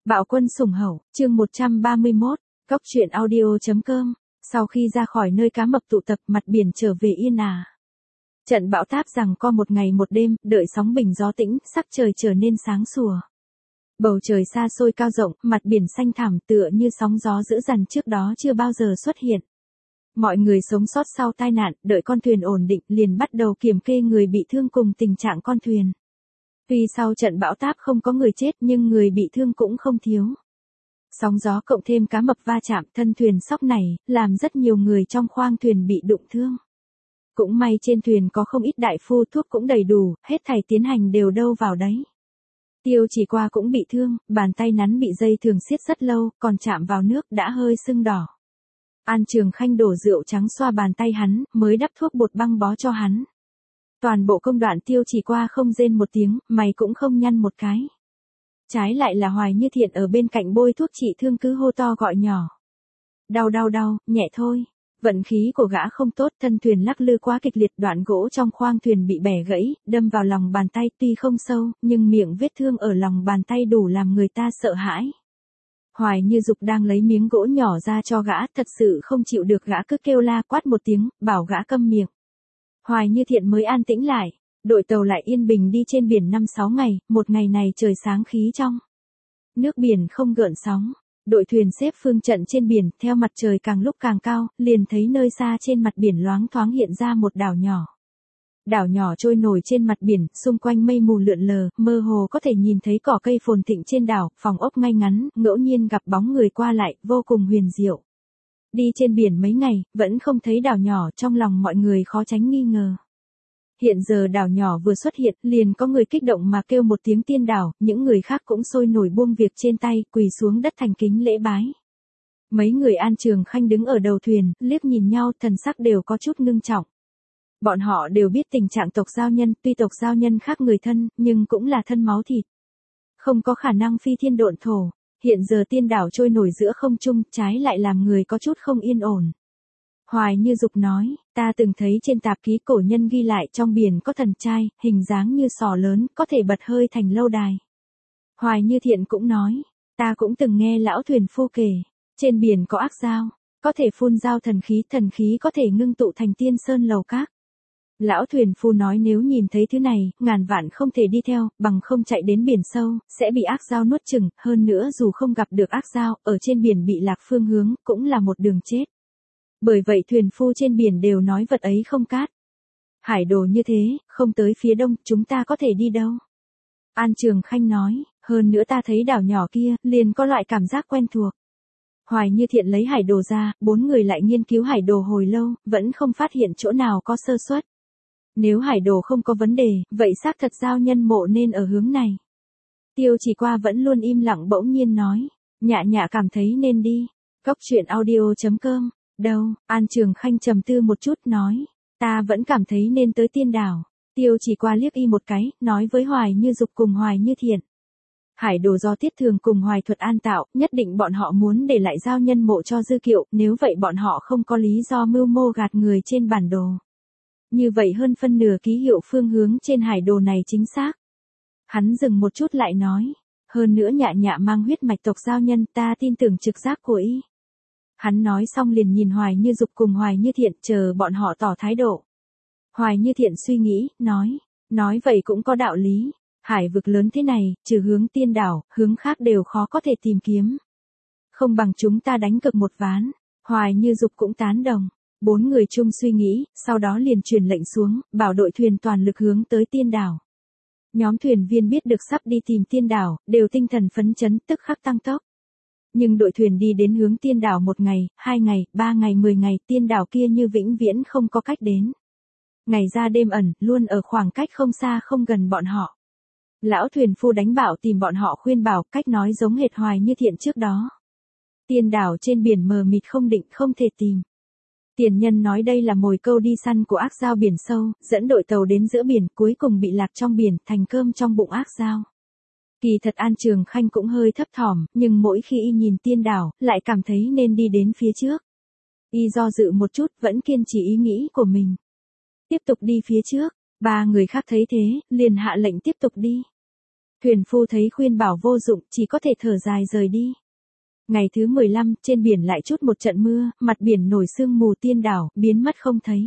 Bạo quân sủng hậu, chương 131, Cóc truyện audio.com. Sau khi ra khỏi nơi cá mập tụ tập, mặt biển trở về yên ả. Trận bão táp giằng co một ngày một đêm, đợi sóng bình gió tĩnh, sắc trời trở nên sáng sủa. Bầu trời xa xôi cao rộng, mặt biển xanh thẳm tựa như sóng gió dữ dằn trước đó chưa bao giờ xuất hiện. Mọi người sống sót sau tai nạn, đợi con thuyền ổn định, liền bắt đầu kiểm kê người bị thương cùng tình trạng con thuyền. Tuy sau trận bão táp không có người chết nhưng người bị thương cũng không thiếu. Sóng gió cộng thêm cá mập va chạm, thân thuyền sóc này, làm rất nhiều người trong khoang thuyền bị đụng thương. Cũng may trên thuyền có không ít đại phu, thuốc cũng đầy đủ, hết thảy tiến hành đều đâu vào đấy. Tiêu Chỉ Qua cũng bị thương, bàn tay nắn bị dây thường siết rất lâu, còn chạm vào nước đã hơi sưng đỏ. An Trường Khanh đổ rượu trắng xoa bàn tay hắn, mới đắp thuốc bột băng bó cho hắn. Toàn bộ công đoạn Tiêu Chỉ Qua không rên một tiếng, mày cũng không nhăn một cái. Trái lại là Hoài Như Thiện ở bên cạnh bôi thuốc trị thương cứ hô to gọi nhỏ. Đau, nhẹ thôi. Vận khí của gã không tốt, thân thuyền lắc lư quá kịch liệt, đoạn gỗ trong khoang thuyền bị bẻ gãy, đâm vào lòng bàn tay, tuy không sâu, nhưng miệng vết thương ở lòng bàn tay đủ làm người ta sợ hãi. Hoài Như Dục đang lấy miếng gỗ nhỏ ra cho gã, thật sự không chịu được, gã cứ kêu la quát một tiếng, bảo gã câm miệng. Hoài Như Thiện mới an tĩnh lại. Đội tàu lại yên bình đi trên biển 5-6 ngày, một ngày này trời sáng khí trong. Nước biển không gợn sóng. Đội thuyền xếp phương trận trên biển, theo mặt trời càng lúc càng cao, liền thấy nơi xa trên mặt biển loáng thoáng hiện ra một đảo nhỏ. Đảo nhỏ trôi nổi trên mặt biển, xung quanh mây mù lượn lờ, mơ hồ có thể nhìn thấy cỏ cây phồn thịnh trên đảo, phòng ốc ngay ngắn, ngẫu nhiên gặp bóng người qua lại, vô cùng huyền diệu. Đi trên biển mấy ngày, vẫn không thấy đảo nhỏ, trong lòng mọi người khó tránh nghi ngờ. Hiện giờ đảo nhỏ vừa xuất hiện, liền có người kích động mà kêu một tiếng tiên đảo, những người khác cũng sôi nổi buông việc trên tay, quỳ xuống đất thành kính lễ bái. Mấy người An Trường Khanh đứng ở đầu thuyền, liếc nhìn nhau, thần sắc đều có chút ngưng trọng. Bọn họ đều biết tình trạng tộc Giao Nhân, tuy tộc Giao Nhân khác người thân, nhưng cũng là thân máu thịt. Không có khả năng phi thiên độn thổ, hiện giờ tiên đảo trôi nổi giữa không trung, trái lại làm người có chút không yên ổn. Hoài Như Dục nói, ta từng thấy trên tạp ký cổ nhân ghi lại trong biển có thần trai, hình dáng như sò lớn, có thể bật hơi thành lâu đài. Hoài Như Thiện cũng nói, ta cũng từng nghe lão thuyền phu kể, trên biển có ác dao, có thể phun dao thần khí có thể ngưng tụ thành tiên sơn lầu các. Lão thuyền phu nói nếu nhìn thấy thứ này, ngàn vạn không thể đi theo, bằng không chạy đến biển sâu, sẽ bị ác dao nuốt chửng, hơn nữa dù không gặp được ác dao, ở trên biển bị lạc phương hướng, cũng là một đường chết. Bởi vậy thuyền phu trên biển đều nói vật ấy không cát. Hải đồ như thế, không tới phía đông, chúng ta có thể đi đâu? An Trường Khanh nói, hơn nữa ta thấy đảo nhỏ kia, liền có loại cảm giác quen thuộc. Hoài Như Thiện lấy hải đồ ra, 4 người lại nghiên cứu hải đồ hồi lâu, vẫn không phát hiện chỗ nào có sơ suất. Nếu hải đồ không có vấn đề, vậy xác thật Giao Nhân mộ nên ở hướng này. Tiêu Chỉ Qua vẫn luôn im lặng bỗng nhiên nói, nhạ cảm thấy nên đi. Cóc truyện audio.com. Đâu, An Trường Khanh trầm tư một chút nói, ta vẫn cảm thấy nên tới tiên đảo. Tiêu Chỉ Qua liếc y một cái, nói với Hoài Như Dục cùng Hoài Như Thiện. Hải đồ do Tiết Thường cùng Hoài Thuật An tạo, nhất định bọn họ muốn để lại Giao Nhân mộ cho Dư Kiệu, nếu vậy bọn họ không có lý do mưu mô gạt người trên bản đồ. Như vậy hơn phân nửa ký hiệu phương hướng trên hải đồ này chính xác. Hắn dừng một chút lại nói, hơn nữa nhạ mang huyết mạch tộc Giao Nhân, ta tin tưởng trực giác của y. Hắn nói xong liền nhìn Hoài Như Dục cùng Hoài Như Thiện, chờ bọn họ tỏ thái độ. Hoài Như Thiện suy nghĩ, nói vậy cũng có đạo lý. Hải vực lớn thế này, trừ hướng tiên đảo, hướng khác đều khó có thể tìm kiếm. Không bằng chúng ta đánh cược một ván. Hoài Như Dục cũng tán đồng. 4 người chung suy nghĩ, sau đó liền truyền lệnh xuống, bảo đội thuyền toàn lực hướng tới tiên đảo. Nhóm thuyền viên biết được sắp đi tìm tiên đảo, đều tinh thần phấn chấn, tức khắc tăng tốc. Nhưng đội thuyền đi đến hướng tiên đảo 1 ngày, 2 ngày, 3 ngày, 10 ngày, tiên đảo kia như vĩnh viễn không có cách đến. Ngày ra đêm ẩn, luôn ở khoảng cách không xa không gần bọn họ. Lão thuyền phu đánh bảo tìm bọn họ khuyên bảo, cách nói giống hệt Hoài Như Thiện trước đó. Tiên đảo trên biển mờ mịt không định, không thể tìm. Tiền nhân nói đây là mồi câu đi săn của ác dao biển sâu, dẫn đội tàu đến giữa biển, cuối cùng bị lạc trong biển, thành cơm trong bụng ác dao. Kỳ thật An Trường Khanh cũng hơi thấp thỏm, nhưng mỗi khi y nhìn tiên đảo, lại cảm thấy nên đi đến phía trước. Y do dự một chút, vẫn kiên trì ý nghĩ của mình. Tiếp tục đi phía trước, 3 người khác thấy thế, liền hạ lệnh tiếp tục đi. Thuyền phu thấy khuyên bảo vô dụng, chỉ có thể thở dài rời đi. Ngày thứ 15, trên biển lại chút một trận mưa, mặt biển nổi sương mù tiên đảo, biến mất không thấy.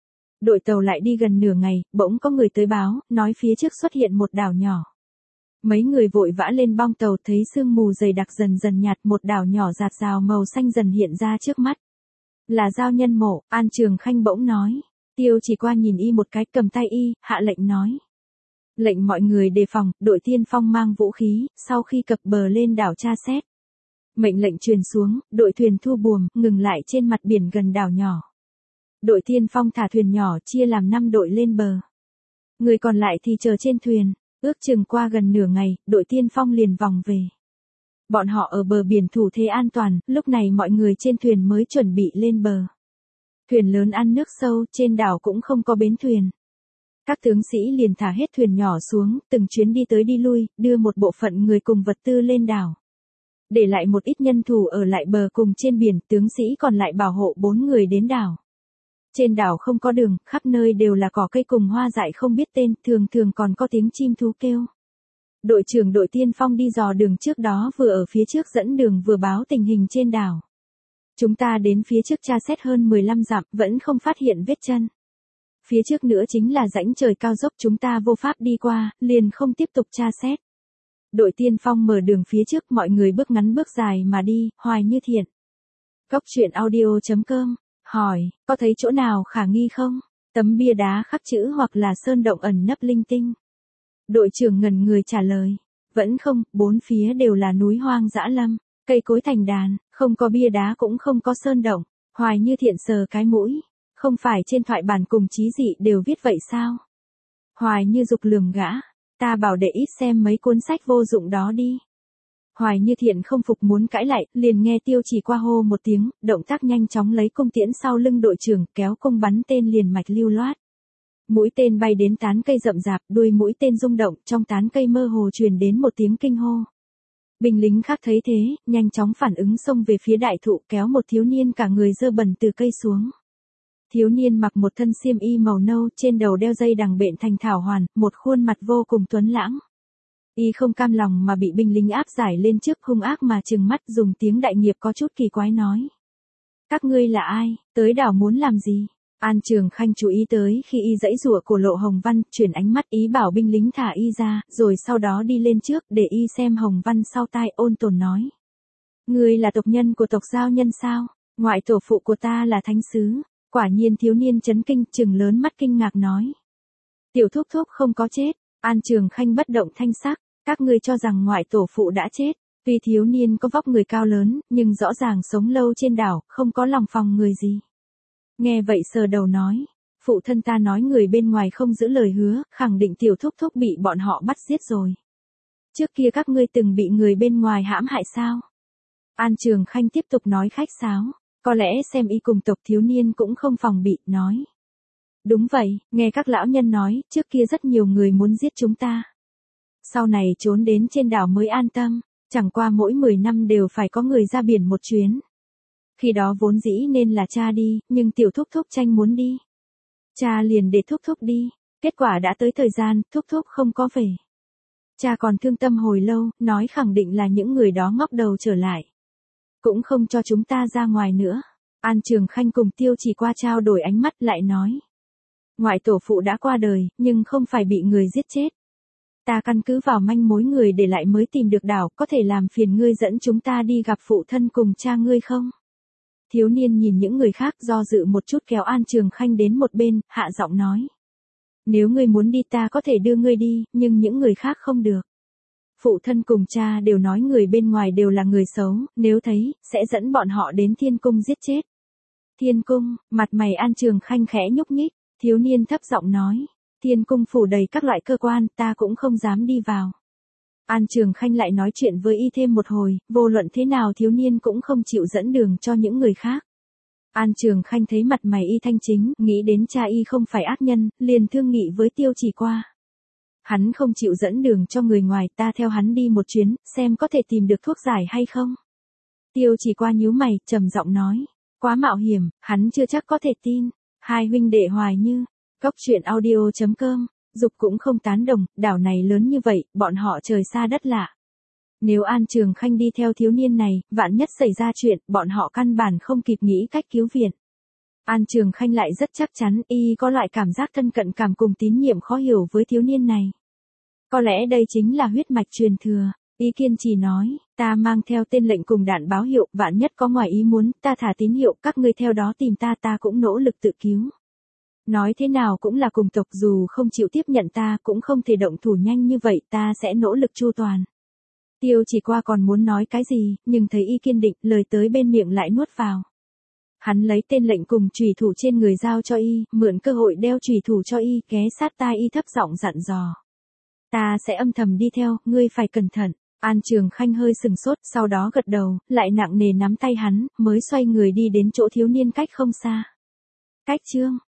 Đội tàu lại đi gần nửa ngày, bỗng có người tới báo, nói phía trước xuất hiện một đảo nhỏ. Mấy người vội vã lên bong tàu, thấy sương mù dày đặc dần dần nhạt, một đảo nhỏ rạt rào màu xanh dần hiện ra trước mắt. Là Giao Nhân Mộ. An Trường Khanh bỗng nói. Tiêu Chỉ Qua nhìn y một cái, cầm tay y, hạ lệnh nói. Lệnh mọi người đề phòng, đội tiên phong mang vũ khí, sau khi cập bờ lên đảo tra xét. Mệnh lệnh truyền xuống, đội thuyền thu buồm, ngừng lại trên mặt biển gần đảo nhỏ. Đội tiên phong thả thuyền nhỏ chia làm 5 đội lên bờ. Người còn lại thì chờ trên thuyền, ước chừng qua gần nửa ngày, đội tiên phong liền vòng về. Bọn họ ở bờ biển thủ thế an toàn, lúc này mọi người trên thuyền mới chuẩn bị lên bờ. Thuyền lớn ăn nước sâu, trên đảo cũng không có bến thuyền. Các tướng sĩ liền thả hết thuyền nhỏ xuống, từng chuyến đi tới đi lui, đưa một bộ phận người cùng vật tư lên đảo. Để lại một ít nhân thủ ở lại bờ cùng trên biển, tướng sĩ còn lại bảo hộ 4 người đến đảo. Trên đảo không có đường, khắp nơi đều là cỏ cây cùng hoa dại không biết tên, thường thường còn có tiếng chim thú kêu. Đội trưởng đội tiên phong đi dò đường trước đó vừa ở phía trước dẫn đường vừa báo tình hình trên đảo. Chúng ta đến phía trước tra xét hơn 15 dặm, vẫn không phát hiện vết chân. Phía trước nữa chính là rãnh trời cao dốc, chúng ta vô pháp đi qua, liền không tiếp tục tra xét. Đội tiên phong mở đường phía trước, mọi người bước ngắn bước dài mà đi, Hoài Như Thiện. Cốc truyện audio.com, hỏi, có thấy chỗ nào khả nghi không? Tấm bia đá khắc chữ hoặc là sơn động ẩn nấp linh tinh. Đội trưởng ngẩn người trả lời, vẫn không, 4 phía đều là núi hoang dã lâm, cây cối thành đàn, không có bia đá cũng không có sơn động. Hoài Như Thiện sờ cái mũi, không phải trên thoại bản cùng chí dị đều viết vậy sao? Hoài Như Dục lườm gã, ta bảo để ít xem mấy cuốn sách vô dụng đó đi. Hoài Như Thiện không phục muốn cãi lại, liền nghe Tiêu Chỉ Qua hô một tiếng, động tác nhanh chóng lấy cung tiễn sau lưng đội trưởng, kéo cung bắn tên liền mạch lưu loát. Mũi tên bay đến tán cây rậm rạp, đuôi mũi tên rung động, trong tán cây mơ hồ truyền đến một tiếng kinh hô. Binh lính khác thấy thế, nhanh chóng phản ứng xông về phía đại thụ, kéo một thiếu niên cả người dơ bẩn từ cây xuống. Thiếu niên mặc một thân xiêm y màu nâu, trên đầu đeo dây đằng bện thành thảo hoàn, một khuôn mặt vô cùng tuấn lãng. Y không cam lòng mà bị binh lính áp giải lên trước, hung ác mà trừng mắt, dùng tiếng đại nghiệp có chút kỳ quái nói. Các ngươi là ai, tới đảo muốn làm gì? An Trường Khanh chú ý tới khi y giãy giụa cổ lộ Hồng Văn, chuyển ánh mắt ý bảo binh lính thả y ra, rồi sau đó đi lên trước để y xem Hồng Văn sau tai, ôn tồn nói. Ngươi là tộc nhân của tộc Giao Nhân sao? Ngoại tổ phụ của ta là thánh sứ. Quả nhiên thiếu niên chấn kinh, trừng lớn mắt kinh ngạc nói. Tiểu thúc thúc không có chết. An Trường Khanh bất động thanh sắc, các ngươi cho rằng ngoại tổ phụ đã chết. Tuy thiếu niên có vóc người cao lớn, nhưng rõ ràng sống lâu trên đảo, không có lòng phòng người gì. Nghe vậy sờ đầu nói, phụ thân ta nói người bên ngoài không giữ lời hứa, khẳng định tiểu thúc thúc bị bọn họ bắt giết rồi. Trước kia các ngươi từng bị người bên ngoài hãm hại sao? An Trường Khanh tiếp tục nói khách sáo, có lẽ xem y cùng tộc thiếu niên cũng không phòng bị, nói. Đúng vậy, nghe các lão nhân nói, trước kia rất nhiều người muốn giết chúng ta. Sau này trốn đến trên đảo mới an tâm, chẳng qua mỗi 10 năm đều phải có người ra biển một chuyến. Khi đó vốn dĩ nên là cha đi, nhưng tiểu thúc thúc tranh muốn đi. Cha liền để thúc thúc đi, kết quả đã tới thời gian, thúc thúc không có về. Cha còn thương tâm hồi lâu, nói khẳng định là những người đó ngóc đầu trở lại. Cũng không cho chúng ta ra ngoài nữa. An Trường Khanh cùng Tiêu Chỉ Qua trao đổi ánh mắt lại nói. Ngoại tổ phụ đã qua đời, nhưng không phải bị người giết chết. Ta căn cứ vào manh mối người để lại mới tìm được đảo, có thể làm phiền ngươi dẫn chúng ta đi gặp phụ thân cùng cha ngươi không? Thiếu niên nhìn những người khác do dự một chút kéo An Trường Khanh đến một bên, hạ giọng nói. Nếu ngươi muốn đi ta có thể đưa ngươi đi, nhưng những người khác không được. Phụ thân cùng cha đều nói người bên ngoài đều là người xấu, nếu thấy, sẽ dẫn bọn họ đến Thiên Cung giết chết. Thiên Cung, mặt mày An Trường Khanh khẽ nhúc nhích, thiếu niên thấp giọng nói. Thiên Cung phủ đầy các loại cơ quan, ta cũng không dám đi vào. An Trường Khanh lại nói chuyện với y thêm một hồi, vô luận thế nào thiếu niên cũng không chịu dẫn đường cho những người khác. An Trường Khanh thấy mặt mày y thanh chính, nghĩ đến cha y không phải ác nhân, liền thương nghị với Tiêu Chỉ Qua. Hắn không chịu dẫn đường cho người ngoài, ta theo hắn đi một chuyến, xem có thể tìm được thuốc giải hay không. Tiêu Chỉ Qua nhíu mày, trầm giọng nói, quá mạo hiểm, hắn chưa chắc có thể tin. Hai huynh đệ Hoài Như, cốc truyện audio.com Dục cũng không tán đồng, đảo này lớn như vậy, bọn họ trời xa đất lạ. Nếu An Trường Khanh đi theo thiếu niên này, vạn nhất xảy ra chuyện, bọn họ căn bản không kịp nghĩ cách cứu viện. An Trường Khanh lại rất chắc chắn, y có loại cảm giác thân cận cảm cùng tín nhiệm khó hiểu với thiếu niên này. Có lẽ đây chính là huyết mạch truyền thừa. Y kiên trì nói, ta mang theo tên lệnh cùng đạn báo hiệu, vạn nhất có ngoài ý muốn, ta thả tín hiệu, các ngươi theo đó tìm ta cũng nỗ lực tự cứu. Nói thế nào cũng là cùng tộc, dù không chịu tiếp nhận ta cũng không thể động thủ nhanh như vậy, ta sẽ nỗ lực chu toàn. Tiêu Chỉ Qua còn muốn nói cái gì, nhưng thấy y kiên định, lời tới bên miệng lại nuốt vào. Hắn lấy tên lệnh cùng chùy thủ trên người giao cho y, mượn cơ hội đeo chùy thủ cho y, ghé sát tai y thấp giọng dặn dò. Ta sẽ âm thầm đi theo, ngươi phải cẩn thận. An Trường Khanh hơi sừng sốt, sau đó gật đầu, lại nặng nề nắm tay hắn, mới xoay người đi đến chỗ thiếu niên cách không xa. Cách chương